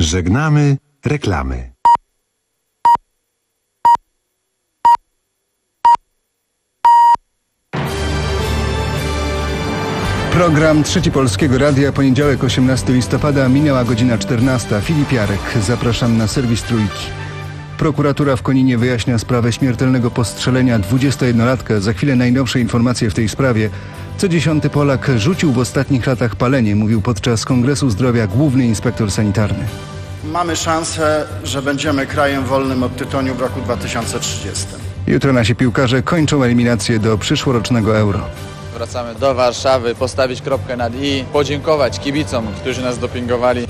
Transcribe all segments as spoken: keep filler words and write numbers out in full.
Żegnamy reklamy. Program Trzeci Polskiego Radia, poniedziałek osiemnastego listopada, minęła godzina czternasta. Filip Jarek, zapraszam na serwis Trójki. Prokuratura w Koninie wyjaśnia sprawę śmiertelnego postrzelenia dwudziestojednolatka. Za chwilę najnowsze informacje w tej sprawie. Co dziesiąty Polak rzucił w ostatnich latach palenie, mówił podczas Kongresu Zdrowia główny inspektor sanitarny. Mamy szansę, że będziemy krajem wolnym od tytoniu w roku dwa tysiące trzydziestym. Jutro nasi piłkarze kończą eliminację do przyszłorocznego Euro. Wracamy do Warszawy, postawić kropkę nad i, podziękować kibicom, którzy nas dopingowali.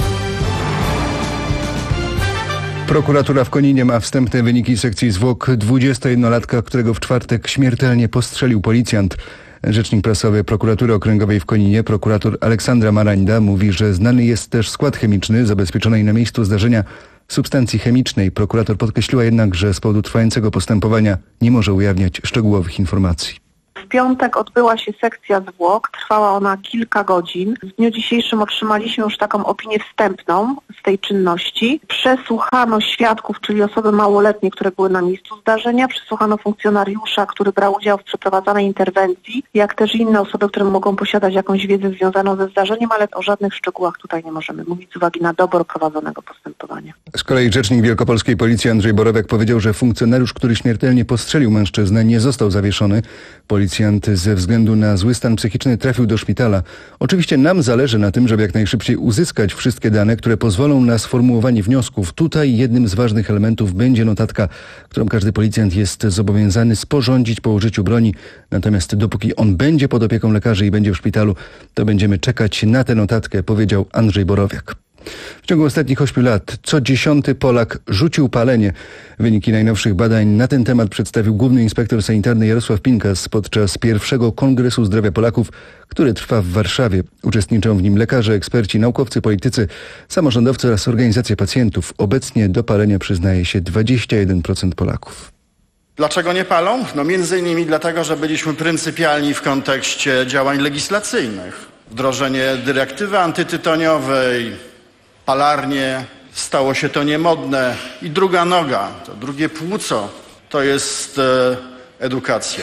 Prokuratura w Koninie ma wstępne wyniki sekcji zwłok dwudziestojednolatka, którego w czwartek śmiertelnie postrzelił policjant. Rzecznik prasowy Prokuratury Okręgowej w Koninie, prokurator Aleksandra Marańda, mówi, że znany jest też skład chemiczny zabezpieczonej na miejscu zdarzenia substancji chemicznej. Prokurator podkreśliła jednak, że z powodu trwającego postępowania nie może ujawniać szczegółowych informacji. W piątek odbyła się sekcja zwłok, trwała ona kilka godzin. W dniu dzisiejszym otrzymaliśmy już taką opinię wstępną z tej czynności. Przesłuchano świadków, czyli osoby małoletnie, które były na miejscu zdarzenia. Przesłuchano funkcjonariusza, który brał udział w przeprowadzanej interwencji, jak też inne osoby, które mogą posiadać jakąś wiedzę związaną ze zdarzeniem, ale o żadnych szczegółach tutaj nie możemy mówić z uwagi na dobór prowadzonego postępowania. Z kolei rzecznik wielkopolskiej policji Andrzej Borowiak powiedział, że funkcjonariusz, który śmiertelnie postrzelił mężczyznę, nie został zawieszony. Policjant ze względu na zły stan psychiczny trafił do szpitala. Oczywiście nam zależy na tym, żeby jak najszybciej uzyskać wszystkie dane, które pozwolą na sformułowanie wniosków. Tutaj jednym z ważnych elementów będzie notatka, którą każdy policjant jest zobowiązany sporządzić po użyciu broni. Natomiast dopóki on będzie pod opieką lekarzy i będzie w szpitalu, to będziemy czekać na tę notatkę, powiedział Andrzej Borowiak. W ciągu ostatnich ośmiu lat co dziesiąty Polak rzucił palenie. Wyniki najnowszych badań na ten temat przedstawił główny inspektor sanitarny Jarosław Pinkas podczas pierwszego Kongresu Zdrowia Polaków, który trwa w Warszawie. Uczestniczą w nim lekarze, eksperci, naukowcy, politycy, samorządowcy oraz organizacje pacjentów. Obecnie do palenia przyznaje się dwadzieścia jeden procent Polaków. Dlaczego nie palą? No między innymi dlatego, że byliśmy pryncypialni w kontekście działań legislacyjnych. Wdrożenie dyrektywy antytytoniowej, palarnie, stało się to niemodne. I druga noga, to drugie płuco, to jest e, edukacja.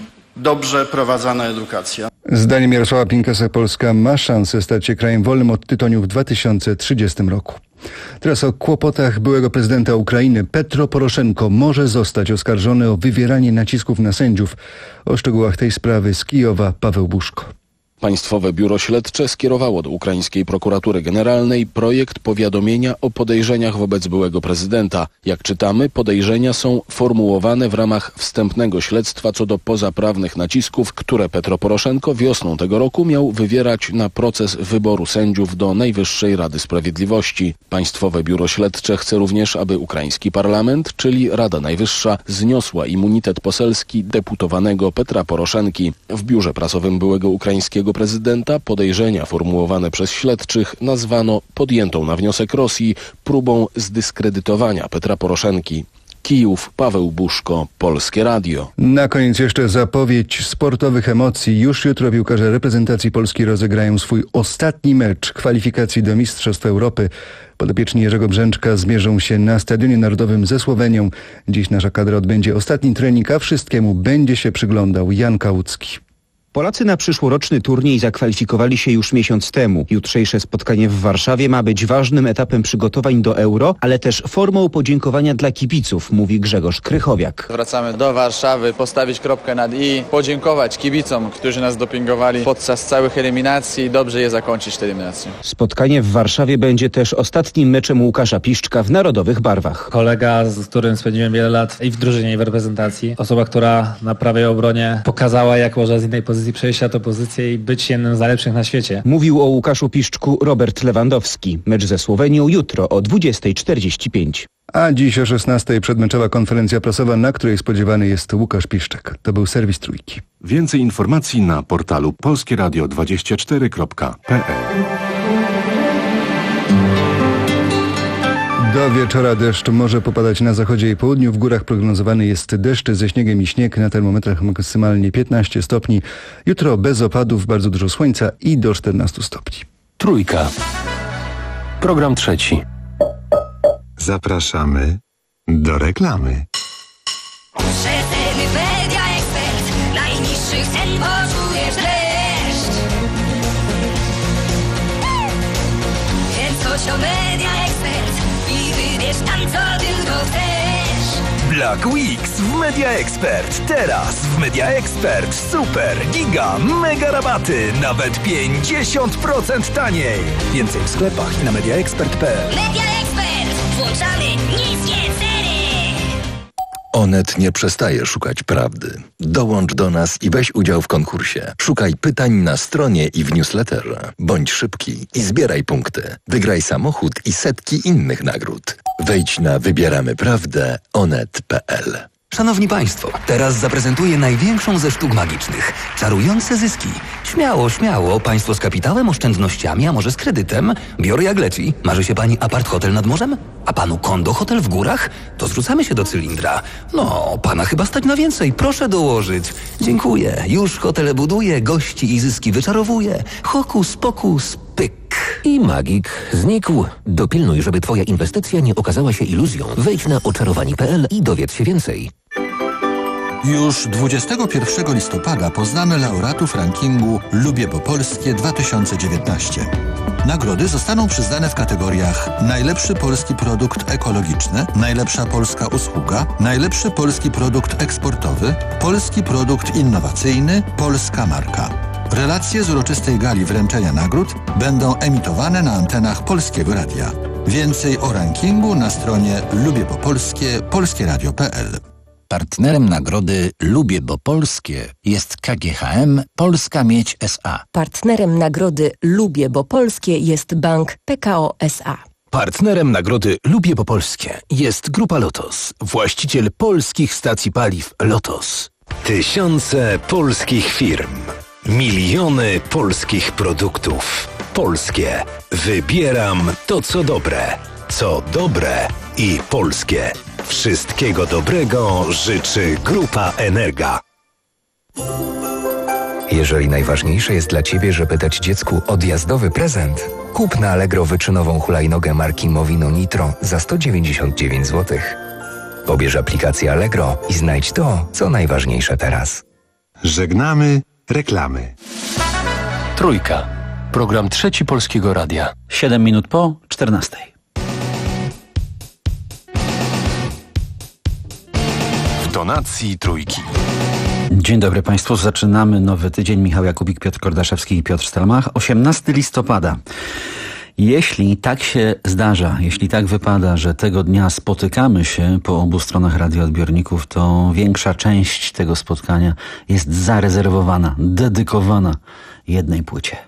Dobrze prowadzona edukacja. Zdaniem Jarosława Pinkasa Polska ma szansę stać się krajem wolnym od tytoniu w dwa tysiące trzydziestym roku. Teraz o kłopotach byłego prezydenta Ukrainy. Petro Poroszenko może zostać oskarżony o wywieranie nacisków na sędziów. O szczegółach tej sprawy z Kijowa Paweł Buszko. Państwowe Biuro Śledcze skierowało do ukraińskiej prokuratury generalnej projekt powiadomienia o podejrzeniach wobec byłego prezydenta. Jak czytamy, podejrzenia są formułowane w ramach wstępnego śledztwa co do pozaprawnych nacisków, które Petro Poroszenko wiosną tego roku miał wywierać na proces wyboru sędziów do Najwyższej Rady Sprawiedliwości. Państwowe Biuro Śledcze chce również, aby ukraiński parlament, czyli Rada Najwyższa, zniosła immunitet poselski deputowanego Petra Poroszenki. W biurze prasowym byłego ukraińskiego prezydenta podejrzenia formułowane przez śledczych nazwano podjętą na wniosek Rosji próbą zdyskredytowania Petra Poroszenki. Kijów, Paweł Buszko, Polskie Radio. Na koniec jeszcze zapowiedź sportowych emocji. Już jutro piłkarze reprezentacji Polski rozegrają swój ostatni mecz kwalifikacji do Mistrzostw Europy. Podopieczni Jerzego Brzęczka zmierzą się na Stadionie Narodowym ze Słowenią. Dziś nasza kadra odbędzie ostatni trening, a wszystkiemu będzie się przyglądał Jan Kałucki. Polacy na przyszłoroczny turniej zakwalifikowali się już miesiąc temu. Jutrzejsze spotkanie w Warszawie ma być ważnym etapem przygotowań do Euro, ale też formą podziękowania dla kibiców, mówi Grzegorz Krychowiak. Wracamy do Warszawy, postawić kropkę nad i, podziękować kibicom, którzy nas dopingowali podczas całych eliminacji i dobrze je zakończyć te eliminacje. Spotkanie w Warszawie będzie też ostatnim meczem Łukasza Piszczka w narodowych barwach. Kolega, z którym spędziłem wiele lat i w drużynie, i w reprezentacji. Osoba, która na prawej obronie pokazała, jak może z innej pozycji przejść na tę pozycję i być jednym z najlepszych na świecie. Mówił o Łukaszu Piszczku Robert Lewandowski. Mecz ze Słowenią jutro o dwudziestej czterdzieści pięć. A dziś o szesnastej przedmeczowa konferencja prasowa, na której spodziewany jest Łukasz Piszczek. To był serwis Trójki. Więcej informacji na portalu polskie radio dwadzieścia cztery kropka p l. Do wieczora deszcz może popadać na zachodzie i południu. W górach prognozowany jest deszcz ze śniegiem i śnieg. Na termometrach maksymalnie piętnaście stopni. Jutro bez opadów, bardzo dużo słońca i do czternastu stopni. Trójka. Program trzeci. Zapraszamy do reklamy. Przeceny Media Expert. Najniższych cen poczujesz dreszcz. Więc chodź do Media Expert i wybierz tam, co tylko chcesz. Black Weeks w Media Expert. Teraz w Media Expert super, giga, mega rabaty. Nawet pięćdziesiąt procent taniej. Więcej w sklepach i na mediaexpert kropka p l. Media Expert. Włączamy niskie ceny. Onet nie przestaje szukać prawdy. Dołącz do nas i weź udział w konkursie. Szukaj pytań na stronie i w newsletterze. Bądź szybki i zbieraj punkty. Wygraj samochód i setki innych nagród. Wejdź na wybieramy prawdę onet kropka p l. Szanowni Państwo, teraz zaprezentuję największą ze sztuk magicznych. Czarujące zyski. Śmiało, śmiało. Państwo z kapitałem, oszczędnościami, a może z kredytem? Biorę jak leci. Marzy się Pani apart hotel nad morzem? A Panu kondo hotel w górach? To zrzucamy się do cylindra. No, Pana chyba stać na więcej. Proszę dołożyć. Dziękuję. Już hotele buduję, gości i zyski wyczarowuję. Hokus pokus pyk. I magik znikł. Dopilnuj, żeby Twoja inwestycja nie okazała się iluzją. Wejdź na oczarowani kropka p l i dowiedz się więcej. Już dwudziestego pierwszego listopada poznamy laureatów rankingu Lubię Bo Polskie dwa tysiące dziewiętnaście. Nagrody zostaną przyznane w kategoriach najlepszy polski produkt ekologiczny, najlepsza polska usługa, najlepszy polski produkt eksportowy, polski produkt innowacyjny, polska marka. Relacje z uroczystej gali wręczenia nagród będą emitowane na antenach Polskiego Radia. Więcej o rankingu na stronie Lubię Bo Polskie, polskie radio kropka p l. Partnerem nagrody Lubię Bo Polskie jest K G H M Polska Miedź S A. Partnerem nagrody Lubię Bo Polskie jest Bank P K O S A. Partnerem nagrody Lubię Bo Polskie jest Grupa Lotos, właściciel polskich stacji paliw Lotos. Tysiące polskich firm, miliony polskich produktów. Polskie. Wybieram to, co dobre. Co dobre i polskie. Wszystkiego dobrego życzy Grupa Energa. Jeżeli najważniejsze jest dla Ciebie, żeby dać dziecku odjazdowy prezent, kup na Allegro wyczynową hulajnogę marki Movino Nitro za sto dziewięćdziesiąt dziewięć złotych. Pobierz aplikację Allegro i znajdź to, co najważniejsze teraz. Żegnamy reklamy. Trójka. Program Trzeci Polskiego Radia. Siedem minut po czternastej. W tonacji trójki. Dzień dobry Państwu. Zaczynamy nowy tydzień. Michał Jakubik, Piotr Kordaszewski i Piotr Stelmach. osiemnastego listopada. Jeśli tak się zdarza, jeśli tak wypada, że tego dnia spotykamy się po obu stronach radioodbiorników, to większa część tego spotkania jest zarezerwowana, dedykowana jednej płycie.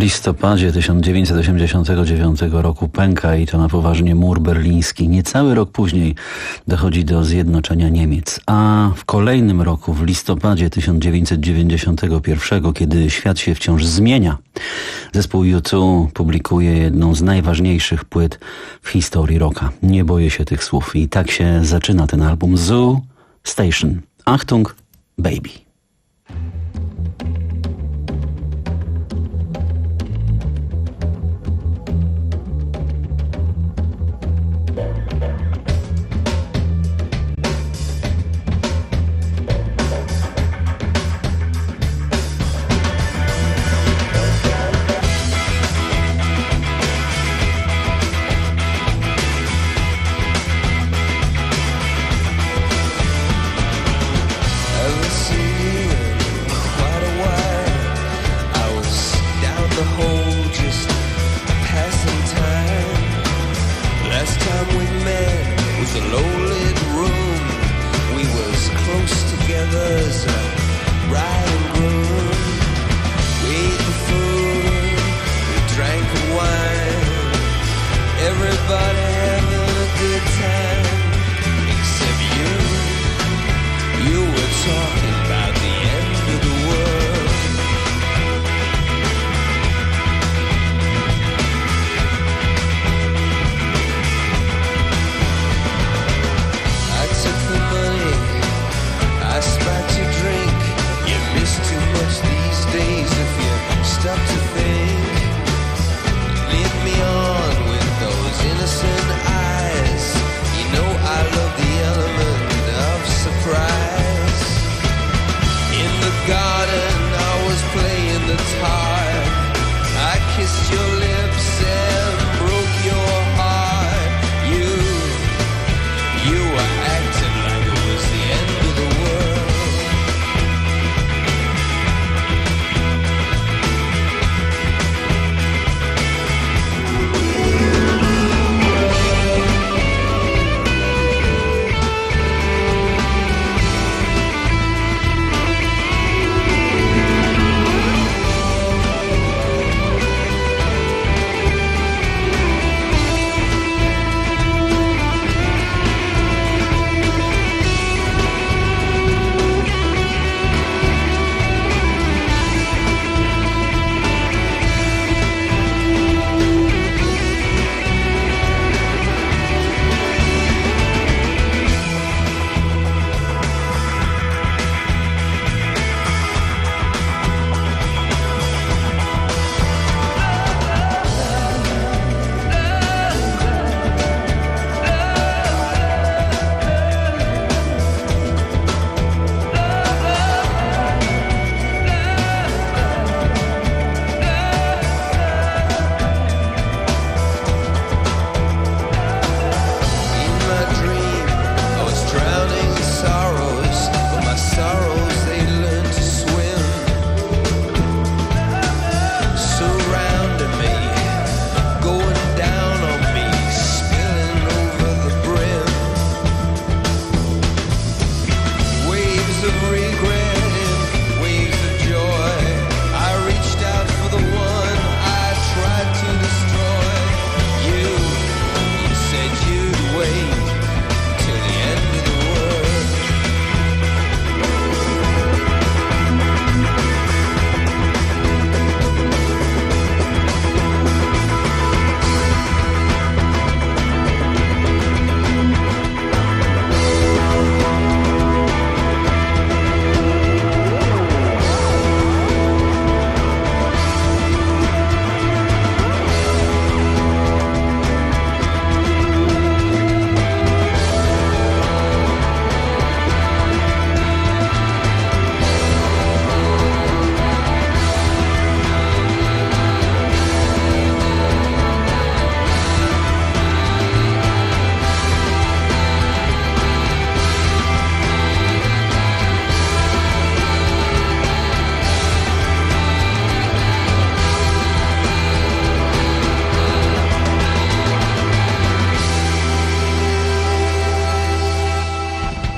listopadzie tysiąc dziewięćset osiemdziesiątego dziewiątego roku pęka i to na poważnie mur berliński. Niecały rok później dochodzi do zjednoczenia Niemiec. A w kolejnym roku, w listopadzie tysiąc dziewięćset dziewięćdziesiątego pierwszego, kiedy świat się wciąż zmienia, zespół U dwa publikuje jedną z najważniejszych płyt w historii rocka. Nie boję się tych słów. I tak się zaczyna ten album. Zoo Station. Achtung, Baby.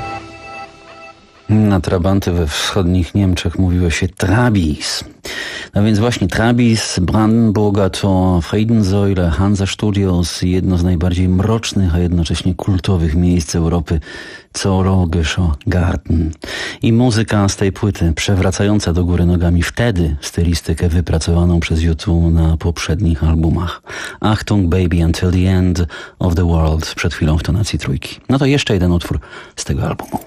Na trabanty we wschodnich Niemczech mówiło się Trabis. A więc właśnie Travis, Brandenburger Tor, Friedensäule, Hansa Studios, jedno z najbardziej mrocznych, a jednocześnie kultowych miejsc Europy, Zoologischer Garten. I muzyka z tej płyty, przewracająca do góry nogami wtedy stylistykę wypracowaną przez U dwa na poprzednich albumach. Achtung Baby Until the End of the World, przed chwilą w tonacji trójki. No to jeszcze jeden utwór z tego albumu.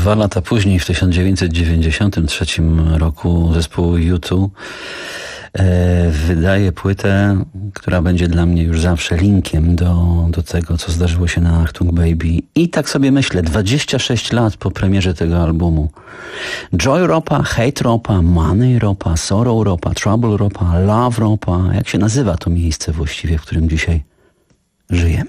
Dwa lata później, w tysiąc dziewięćset dziewięćdziesiątym trzecim roku, zespół U dwa e, wydaje płytę, która będzie dla mnie już zawsze linkiem do, do tego, co zdarzyło się na Achtung Baby. I tak sobie myślę, dwadzieścia sześć lat po premierze tego albumu. Joy Ropa, Hate Ropa, Money Ropa, Sorrow Ropa, Trouble Ropa, Love Ropa. Jak się nazywa to miejsce właściwie, w którym dzisiaj żyjemy?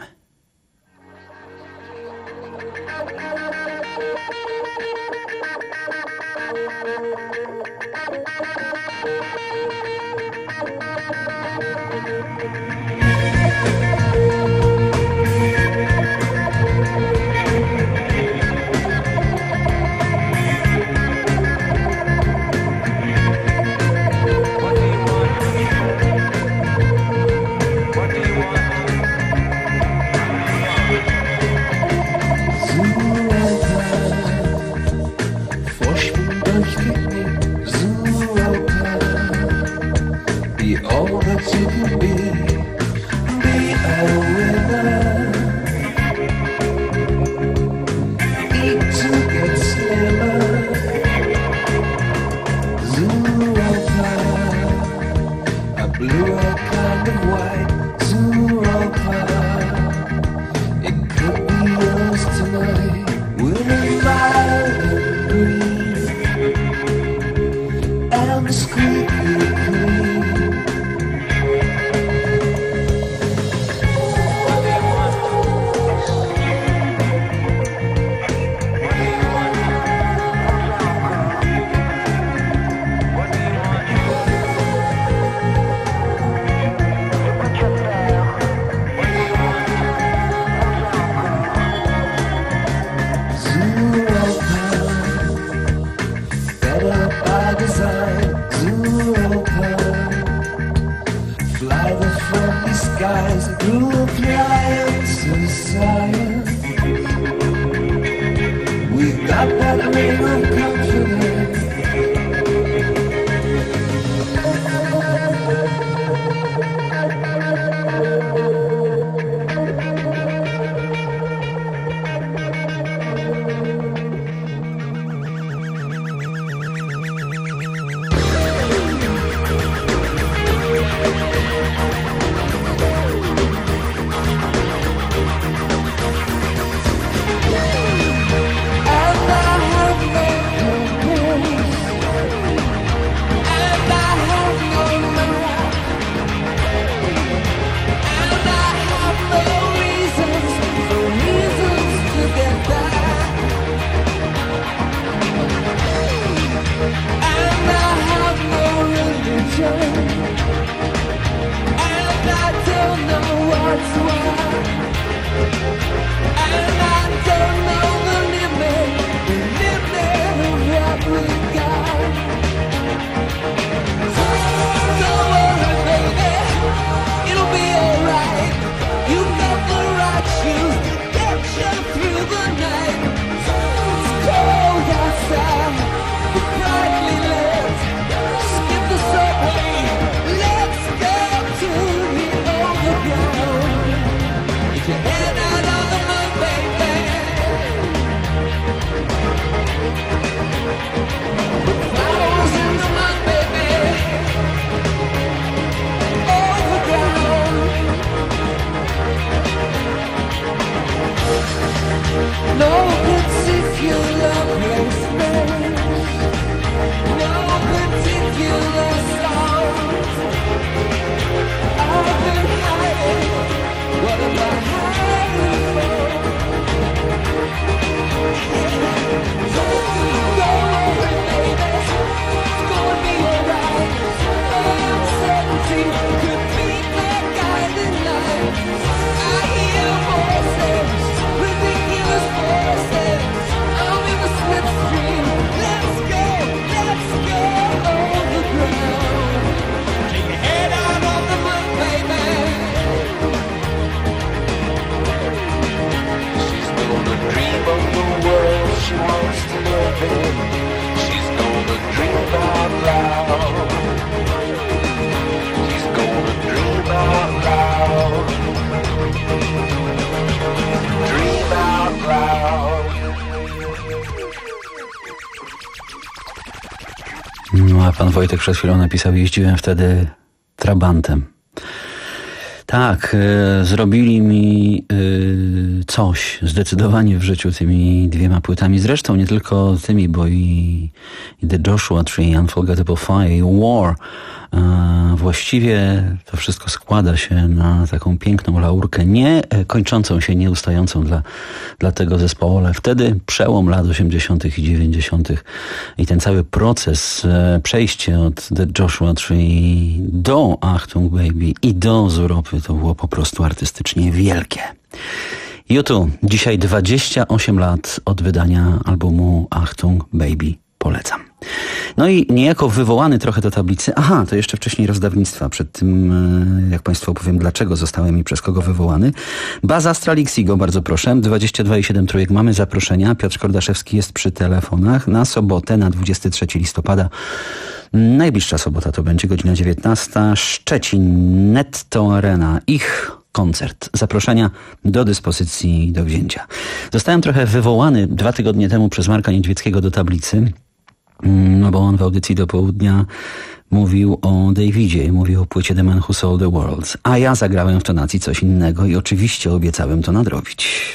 A pan Wojtek przed chwilą napisał, jeździłem wtedy trabantem. Tak, y, zrobili mi y, coś zdecydowanie w życiu tymi dwiema płytami. Zresztą nie tylko tymi, bo i, i The Joshua Tree, Unforgettable Fire i War. Y, właściwie to wszystko składa się na taką piękną laurkę, nie kończącą się, nieustającą dla, dla tego zespołu, ale wtedy przełom lat osiemdziesiątych i dziewięćdziesiątych i ten cały proces, y, przejście od The Joshua Tree do Achtung Baby i do Z Europy, to było po prostu artystycznie wielkie. U dwa, dzisiaj dwadzieścia osiem lat od wydania albumu Achtung Baby. Polecam. No i niejako wywołany trochę do tablicy, aha, to jeszcze wcześniej rozdawnictwa, przed tym, jak Państwu opowiem, dlaczego zostałem i przez kogo wywołany. Baz Astral Ixigo, bardzo proszę, dwadzieścia dwa i siedem trójek mamy zaproszenia, Piotr Kordaszewski jest przy telefonach na sobotę, na dwudziestego trzeciego listopada. Najbliższa sobota to będzie godzina dziewiętnasta, Szczecin, Netto Arena, ich koncert. Zaproszenia do dyspozycji do wzięcia. Zostałem trochę wywołany dwa tygodnie temu przez Marka Niedźwieckiego do tablicy, no bo on w audycji do południa mówił o Davidzie, mówił o płycie The Man Who Sold the World, a ja zagrałem w tonacji coś innego i oczywiście obiecałem to nadrobić.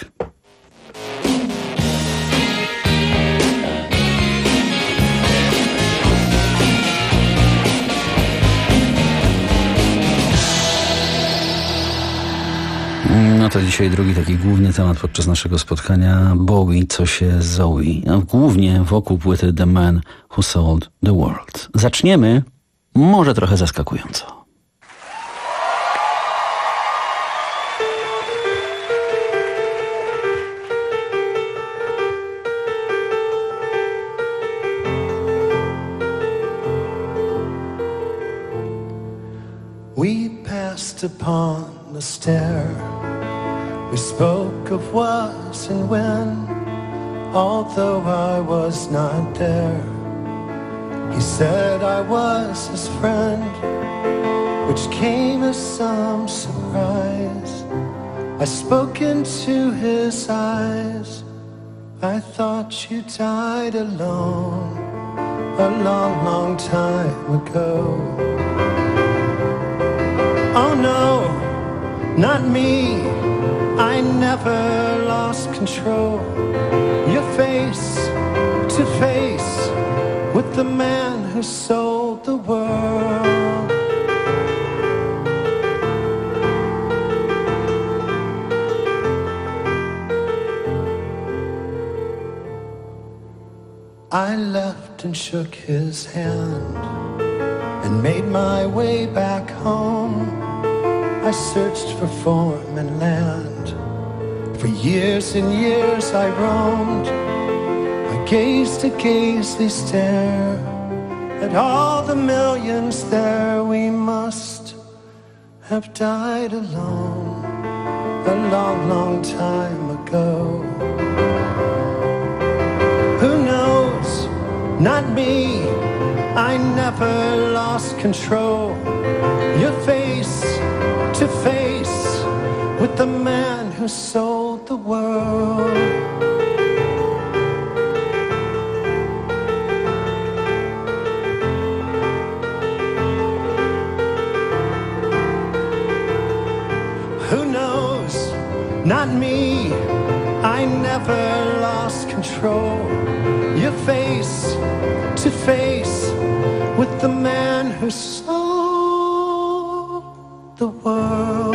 No to dzisiaj drugi taki główny temat podczas naszego spotkania. Bowie, co się Zoe. No, głównie wokół płyty The Man Who Sold the World. Zaczniemy może trochę zaskakująco. We passed upon the stair. We spoke of was and when, although I was not there. He said I was his friend, which came as some surprise. I spoke into his eyes. I thought you died alone a long, long time ago. Oh no, not me, I never lost control. Your face to face with the man who sold the world. I left and shook his hand and made my way back home. I searched for form and land. For years and years I roamed. I gazed to gazely stare at all the millions there. We must have died alone a long, long time ago. Who knows? Not me. I never lost control. Your face to face with the man who sold the world. Who knows? Not me. I never lost control. Your face to face with the man who sold the world.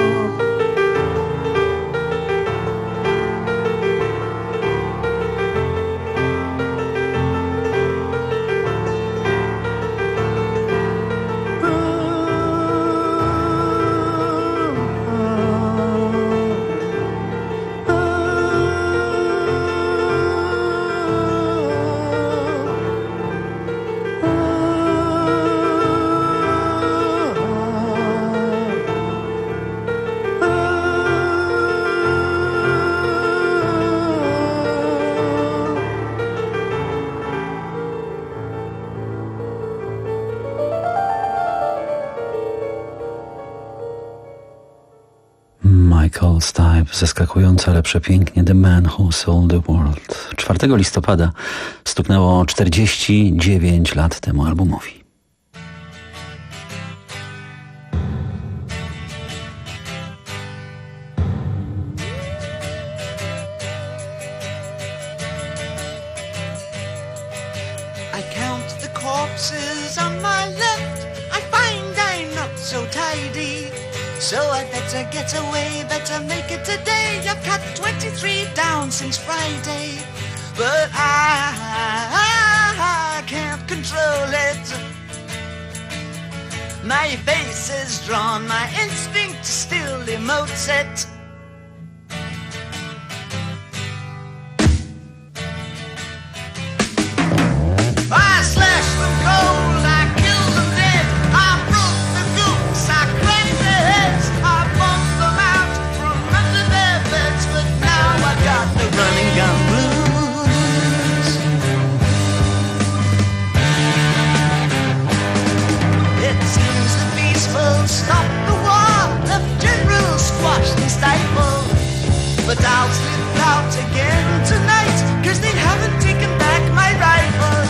Michael Stipe, zaskakująco, ale przepięknie, The Man Who Sold the World. czwartego listopada stuknęło czterdzieści dziewięć lat temu albumowi. boxes on my left, I find I'm not so tidy. So I better get away, better make it today. I've cut twenty-three down since Friday, but I, I, I can't control it. My face is drawn, my instinct still emotes it. I slash them cold, I kill them dead, I broke the goose, I cracked their heads, I bumped them out from under their beds, but now I got the running gun blues. It seems the peaceful stop the war, the generals squashed and stifled, but I'll slip out again tonight, cause they haven't taken back my rifle.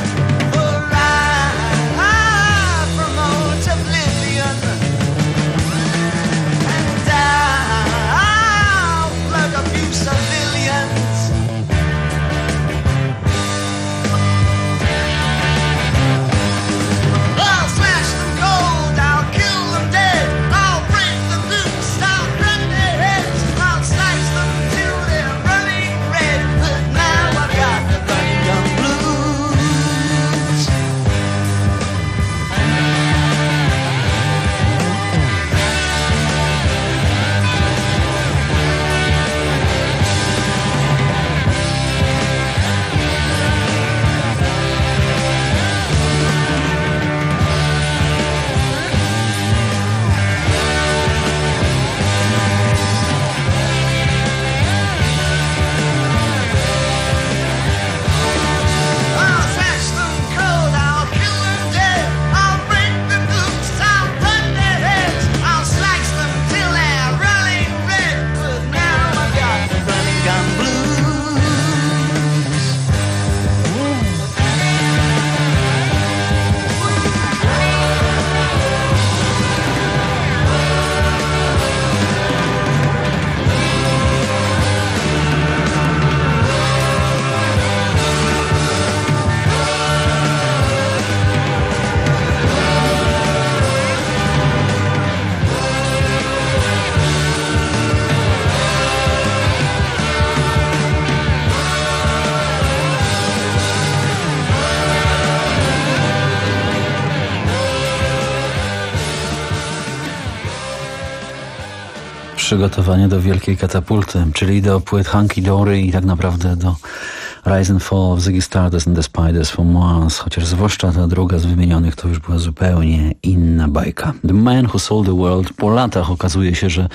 Przygotowanie do wielkiej katapulty, czyli do płyt Hunky Dory i tak naprawdę do Rise and Fall of Ziggy Stardust and the Spiders from Mars, chociaż zwłaszcza ta druga z wymienionych to już była zupełnie inna bajka. The Man Who Sold the World. Po latach okazuje się, że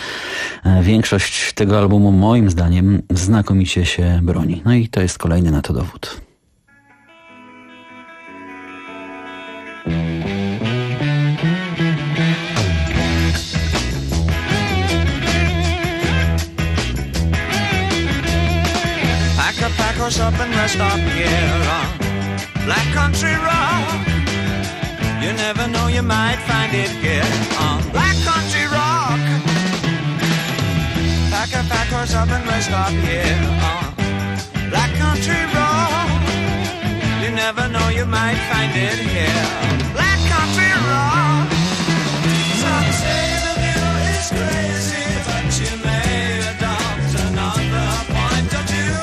większość tego albumu moim zdaniem znakomicie się broni. No i to jest kolejny na to dowód. Pack us up and rest up here on Black Country Rock. You never know, you might find it here on Black Country Rock. Pack a pack us up and rest up here on Black Country Rock. You never know, you might find it here Black Country Rock. Some say the view is crazy, but you may adopt another point of view.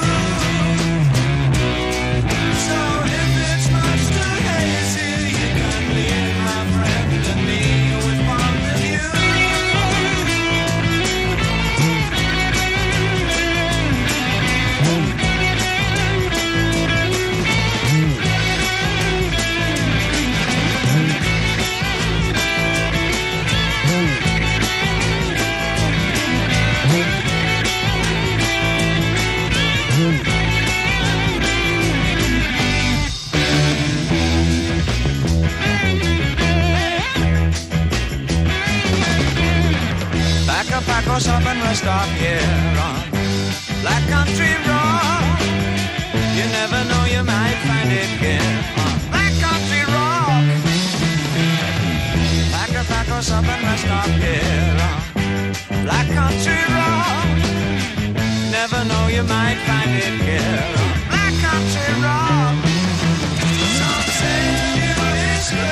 Pack us up and rest up here on Black Country Rock. You never know, you might find it here on Black Country Rock. Pack a pack us up and rest up here on Black Country Rock. Never know, you might find it here on Black Country Rock. Some say you is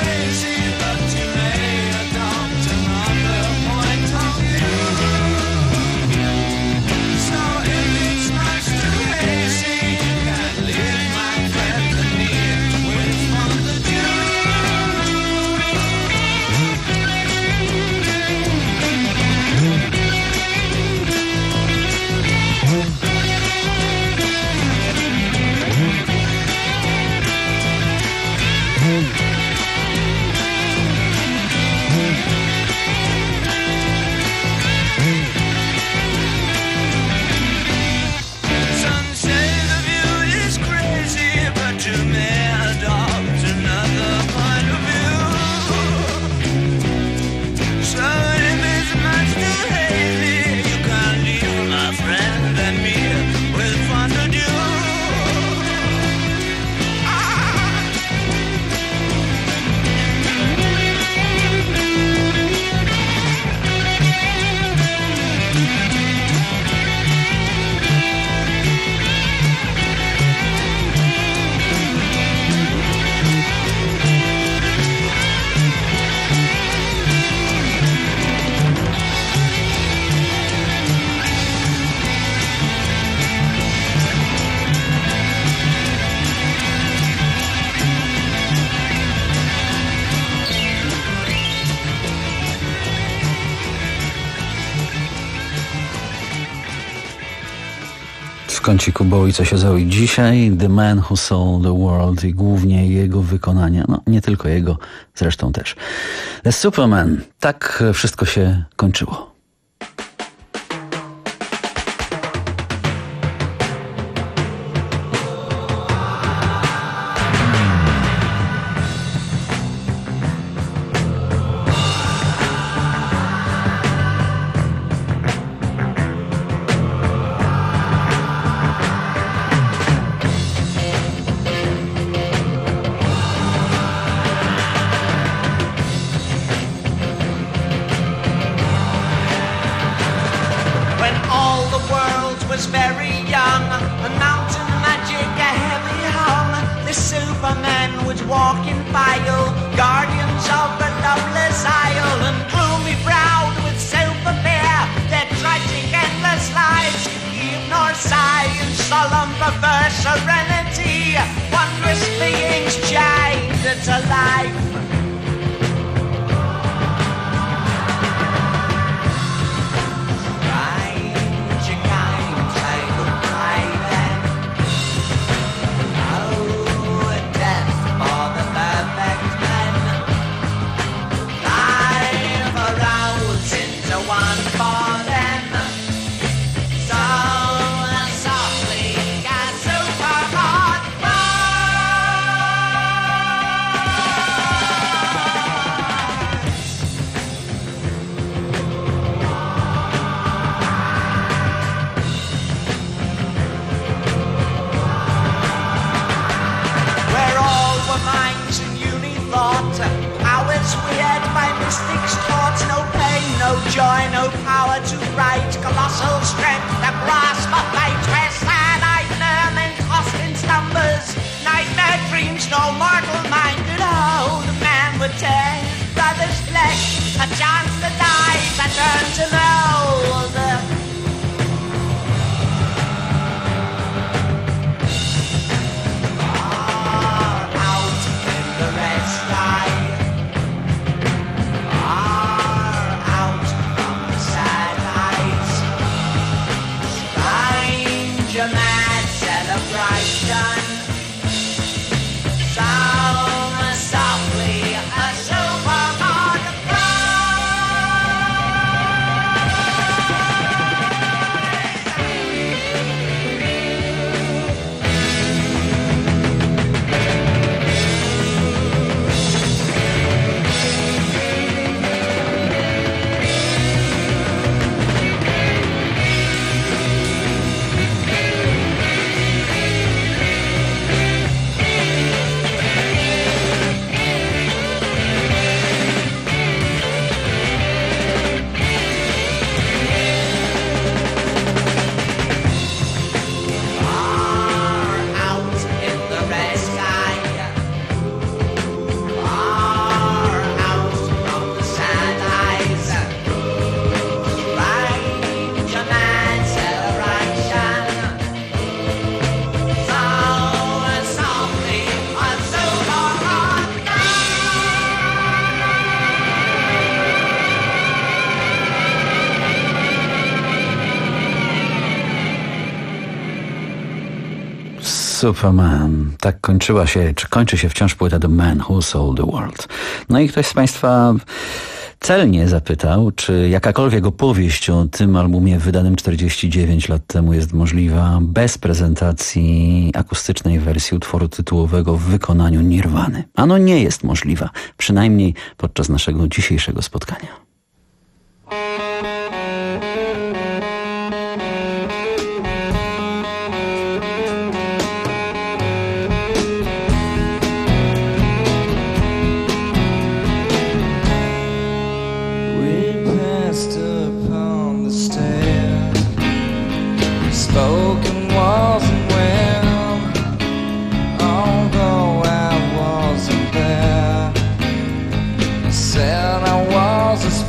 w kąciku Bowie, co się Zoe dzisiaj. The Man Who Sold the World i głównie jego wykonania. No, nie tylko jego, zresztą też. The Superman. Tak wszystko się kończyło. Superman. Tak kończyła się, czy kończy się wciąż płyta The Man Who Sold the World. No i ktoś z Państwa celnie zapytał, czy jakakolwiek opowieść o tym albumie wydanym czterdzieści dziewięć lat temu jest możliwa bez prezentacji akustycznej wersji utworu tytułowego w wykonaniu Nirwany. Ano nie jest możliwa, przynajmniej podczas naszego dzisiejszego spotkania. Spoken wasn't well, although I wasn't there. I said I was as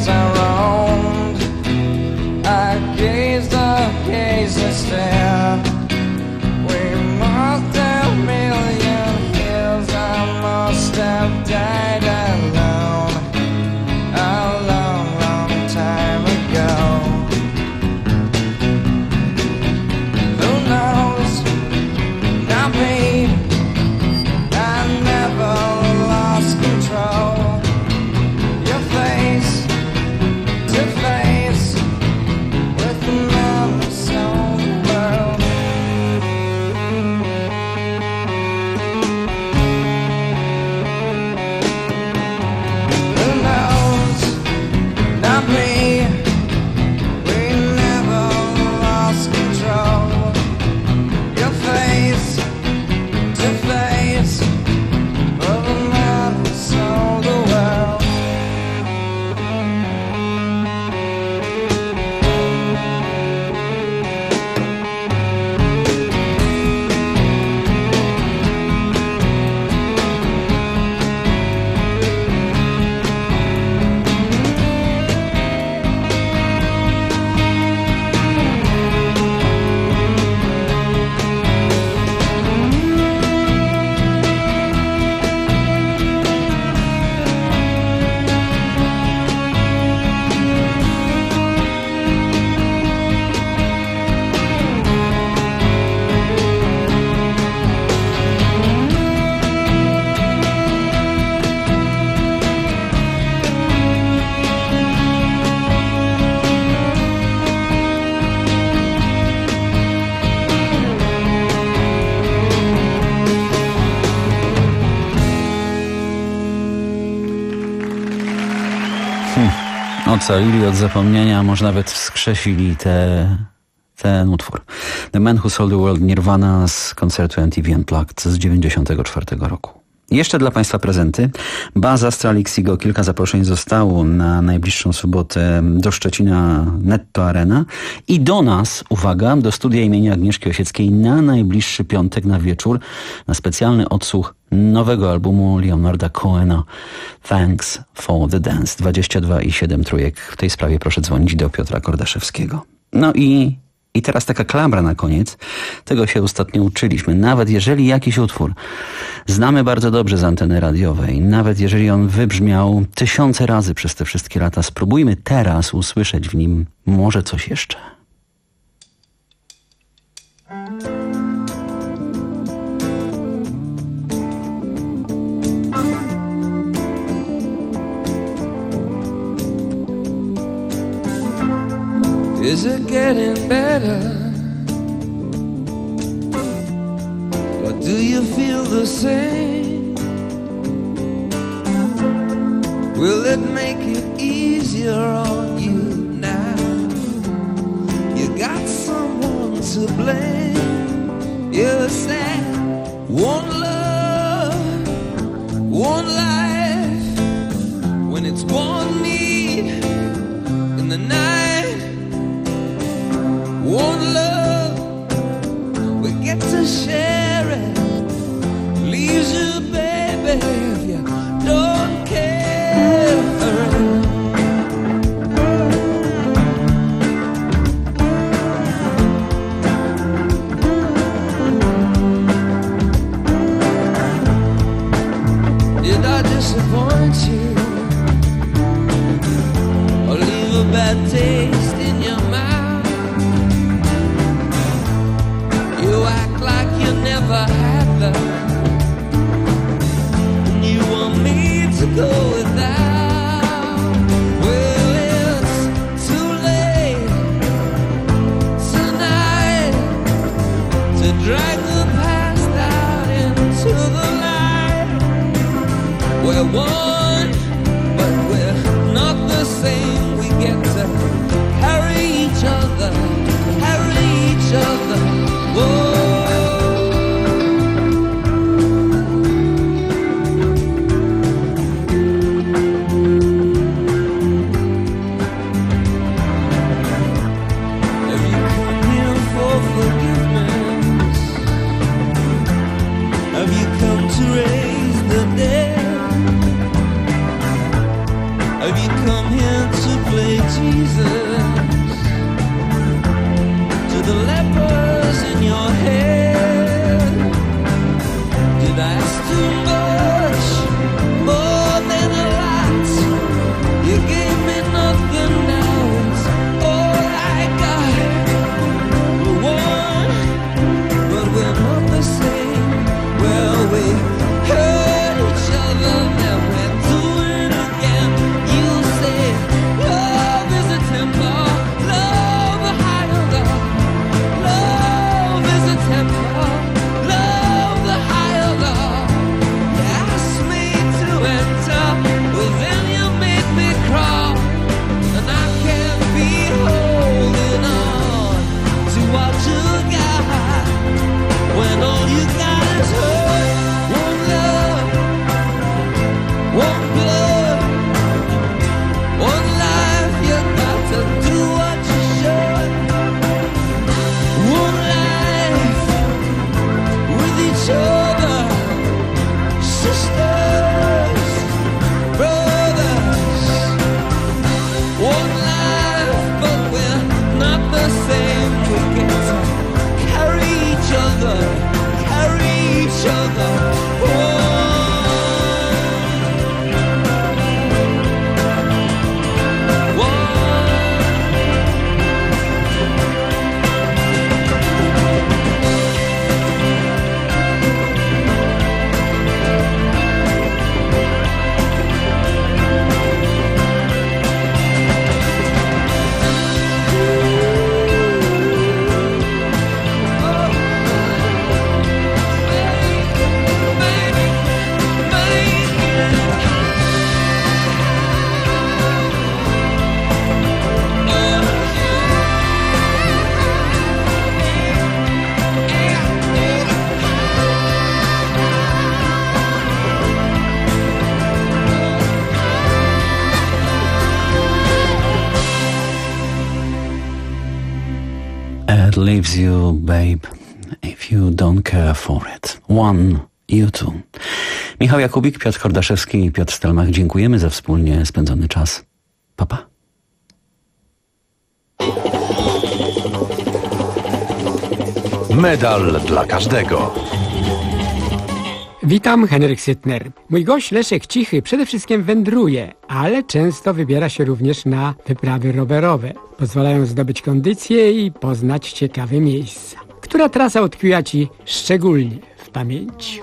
hills I roamed. I gazed up, gazed and stared. We must have million hills. I must have died alone a long, long time ago. Who knows? Not me. I never lost control. Your face to face with the man who sold the world. Who knows? Not me. We never lost control. Your face to face with the man who sold the world. Ocalili od zapomnienia, a może nawet wskrzesili te, ten utwór. The Man Who Sold the World, Nirvana z koncertu M T V Unplugged z dziewięćdziesiątego czwartego roku. Jeszcze dla Państwa prezenty. Baz Astral Ixigo. Kilka zaproszeń zostało na najbliższą sobotę do Szczecina Netto Arena i do nas, uwaga, do studia imienia Agnieszki Osieckiej na najbliższy piątek na wieczór na specjalny odsłuch nowego albumu Leonarda Cohena Thanks for the Dance. dwadzieścia dwa i siedem trójek. W tej sprawie proszę dzwonić do Piotra Kordaszewskiego. No i I teraz taka klamra na koniec. Tego się ostatnio uczyliśmy. Nawet jeżeli jakiś utwór znamy bardzo dobrze z anteny radiowej, nawet jeżeli on wybrzmiał tysiące razy przez te wszystkie lata, spróbujmy teraz usłyszeć w nim może coś jeszcze. Is it getting better? Or do you feel the same? Will it make it easier on you now? You got someone to blame. You said one love, one life. When it's one need in the night, one love, we get to share it. Leaves you, baby, if you don't care for it. Did I disappoint you or leave a bad taste in your mouth? You act like you never had love, and you want me to go without. Well, it's too late tonight to drag the past out into the light. We're one, but we're not the same. We get to carry each other, carry each other. Whoa. each other. Whoa. It leaves you, babe, if you don't care for it. One, you two. Michał Jakubik, Piotr Kordaszewski i Piotr Stelmach. Dziękujemy za wspólnie spędzony czas. Pa, pa. Medal dla każdego. Witam, Henryk Sytner. Mój gość Leszek Cichy przede wszystkim wędruje, ale często wybiera się również na wyprawy rowerowe. Pozwalają zdobyć kondycję i poznać ciekawe miejsca. Która trasa utkwiła Ci szczególnie w pamięci?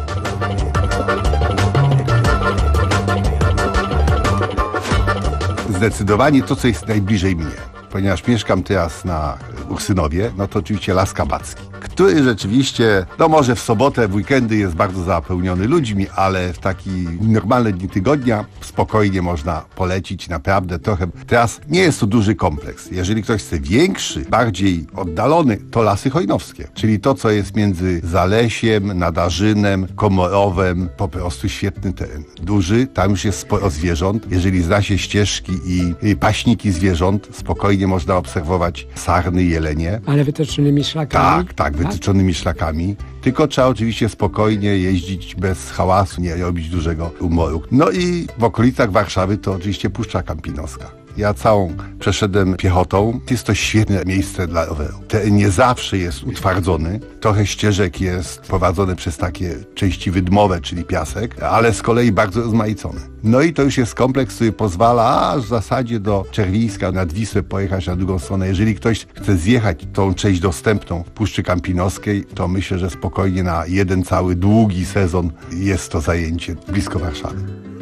Zdecydowanie to, co jest najbliżej mnie. Ponieważ mieszkam teraz na Ursynowie, no to oczywiście Las Kabacki, który rzeczywiście, no może w sobotę, w weekendy jest bardzo zapełniony ludźmi, ale w taki normalne dni tygodnia spokojnie można polecić, naprawdę trochę. Teraz nie jest to duży kompleks. Jeżeli ktoś chce większy, bardziej oddalony, to Lasy Chojnowskie, czyli to, co jest między Zalesiem, Nadarzynem, Komorowem, po prostu świetny teren. Duży, tam już jest sporo zwierząt. Jeżeli zna się ścieżki i, i paśniki zwierząt, spokojnie można obserwować sarny, jelenie. Ale wytyczonymi szlakami? Tak, tak, wytyczonymi szlakami. Tylko trzeba oczywiście spokojnie jeździć bez hałasu, nie robić dużego umoru. No i w okolicach Warszawy to oczywiście Puszcza Kampinoska. Ja całą przeszedłem piechotą. Jest to świetne miejsce dla roweru. Teren nie zawsze jest utwardzony. Trochę ścieżek jest prowadzone przez takie części wydmowe, czyli piasek, ale z kolei bardzo rozmaicone. No i to już jest kompleks, który pozwala aż w zasadzie do Czerwińska, nad Wisłę pojechać na drugą stronę. Jeżeli ktoś chce zjechać tą część dostępną Puszczy Kampinoskiej, to myślę, że spokojnie na jeden cały długi sezon jest to zajęcie blisko Warszawy.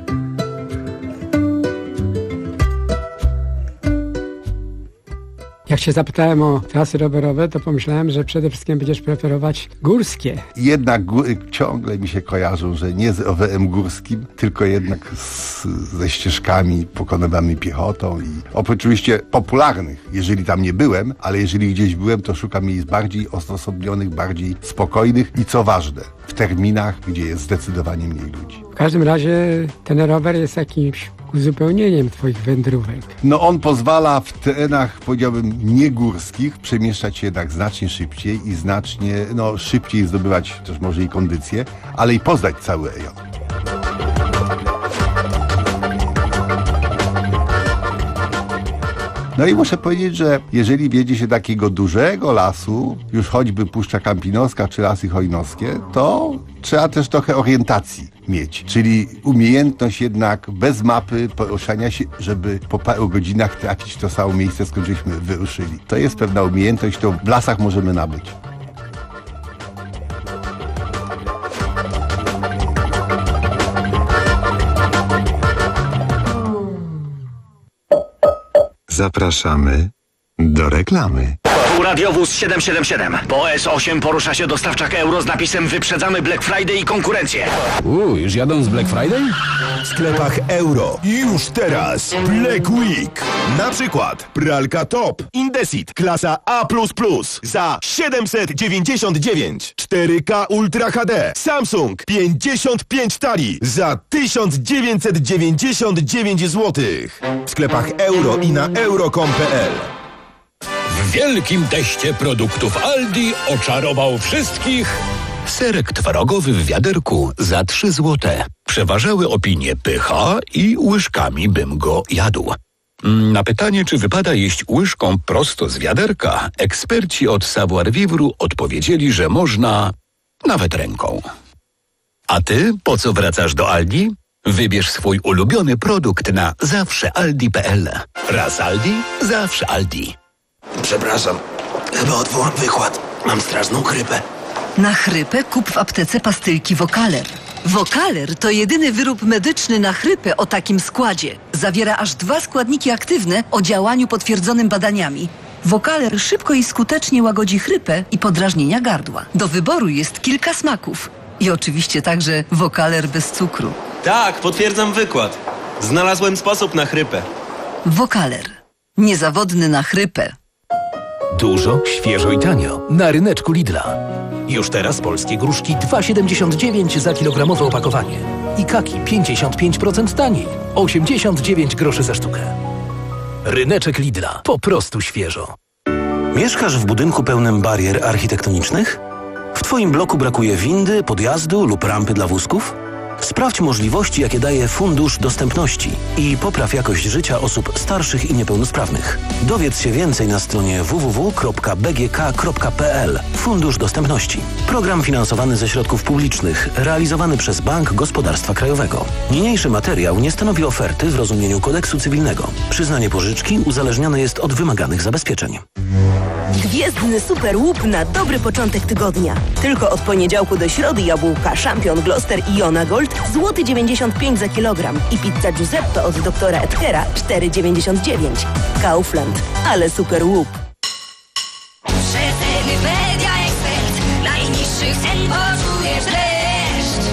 Jak się zapytałem o trasy rowerowe, to pomyślałem, że przede wszystkim będziesz preferować górskie. Jednak góry ciągle mi się kojarzą, że nie z rowerem górskim, tylko jednak z, ze ścieżkami pokonywanymi piechotą i oprócz oczywiście popularnych, jeżeli tam nie byłem, ale jeżeli gdzieś byłem, to szukam miejsc bardziej odosobnionych, bardziej spokojnych i co ważne, w terminach, gdzie jest zdecydowanie mniej ludzi. W każdym razie ten rower jest jakimś uzupełnieniem Twoich wędrówek. No on pozwala w terenach, powiedziałbym, niegórskich przemieszczać się jednak znacznie szybciej i znacznie, no szybciej zdobywać też może i kondycję, ale i poznać cały rejon. No i muszę powiedzieć, że jeżeli wiedzie się takiego dużego lasu, już choćby Puszcza Kampinoska czy Lasy Chojnowskie, to trzeba też trochę orientacji mieć, czyli umiejętność jednak bez mapy poruszania się, żeby po paru godzinach trafić w to samo miejsce, skąd żeśmy wyruszyli. To jest pewna umiejętność, którą w lasach możemy nabyć. Zapraszamy do reklamy. Półradiowóz siedem siedem siedem. Po S osiem porusza się dostawczak euro z napisem "Wyprzedzamy Black Friday i konkurencję". Uuu, już jadą z Black Friday? W sklepach euro. Już teraz Black Week. Na przykład pralka Top Indesit klasa A plus plus za siedemset dziewięćdziesiąt dziewięć. cztery K Ultra H D Samsung pięćdziesiąt pięć tali za tysiąc dziewięćset dziewięćdziesiąt dziewięć złotych. W sklepach euro i na euro kropka com kropka p l. W wielkim teście produktów Aldi oczarował wszystkich. Serek twarogowy w wiaderku za trzy złote. Przeważały opinie pycha i łyżkami bym go jadł. Na pytanie, czy wypada jeść łyżką prosto z wiaderka, eksperci od Savoir Vivre odpowiedzieli, że można nawet ręką. A ty po co wracasz do Aldi? Wybierz swój ulubiony produkt na zawsze aldi kropka p l. Raz Aldi, zawsze Aldi. Przepraszam, chyba odwołam wykład. Mam straszną chrypę. Na chrypę kup w aptece pastylki Wokaler. Wokaler to jedyny wyrób medyczny na chrypę o takim składzie. Zawiera aż dwa składniki aktywne o działaniu potwierdzonym badaniami. Wokaler szybko i skutecznie łagodzi chrypę i podrażnienia gardła. Do wyboru jest kilka smaków. I oczywiście także Wokaler bez cukru. Tak, potwierdzam wykład. Znalazłem sposób na chrypę. Wokaler. Niezawodny na chrypę. Dużo, świeżo i tanio. Na ryneczku Lidla. Już teraz polskie gruszki dwa siedemdziesiąt dziewięć za kilogramowe opakowanie. I kaki pięćdziesiąt pięć procent taniej. osiemdziesiąt dziewięć groszy za sztukę. Ryneczek Lidla. Po prostu świeżo. Mieszkasz w budynku pełnym barier architektonicznych? W Twoim bloku brakuje windy, podjazdu lub rampy dla wózków? Sprawdź możliwości, jakie daje Fundusz Dostępności i popraw jakość życia osób starszych i niepełnosprawnych. Dowiedz się więcej na stronie w w w kropka b g k kropka p l. Fundusz Dostępności. Program finansowany ze środków publicznych, realizowany przez Bank Gospodarstwa Krajowego. Niniejszy materiał nie stanowi oferty w rozumieniu kodeksu cywilnego. Przyznanie pożyczki uzależnione jest od wymaganych zabezpieczeń. Gwiezdny super łup na dobry początek tygodnia. Tylko od poniedziałku do środy jabłka Champion, Gloucester i Jona Gold złoty dziewięćdziesiąt pięć za kilogram i pizza Giuseppe od doktora Edgera cztery dziewięćdziesiąt dziewięć. Kaufland, ale super łup. Przeceny Media Expert. Najniższych cen poczujesz dreszcz.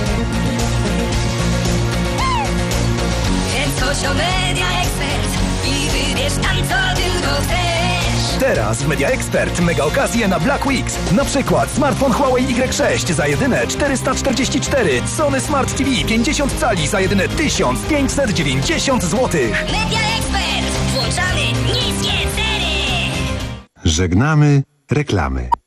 Więc chodź do Media Expert i wybierz tam co tylko chcesz. Teraz w Media Expert mega okazje na Black Weeks. Na przykład smartfon Huawei Y sześć za jedyne czterysta czterdzieści cztery, Sony Smart T V pięćdziesiąt cali za jedyne tysiąc pięćset dziewięćdziesiąt złotych. Media Expert. Włączamy niskie ceny. Żegnamy reklamy.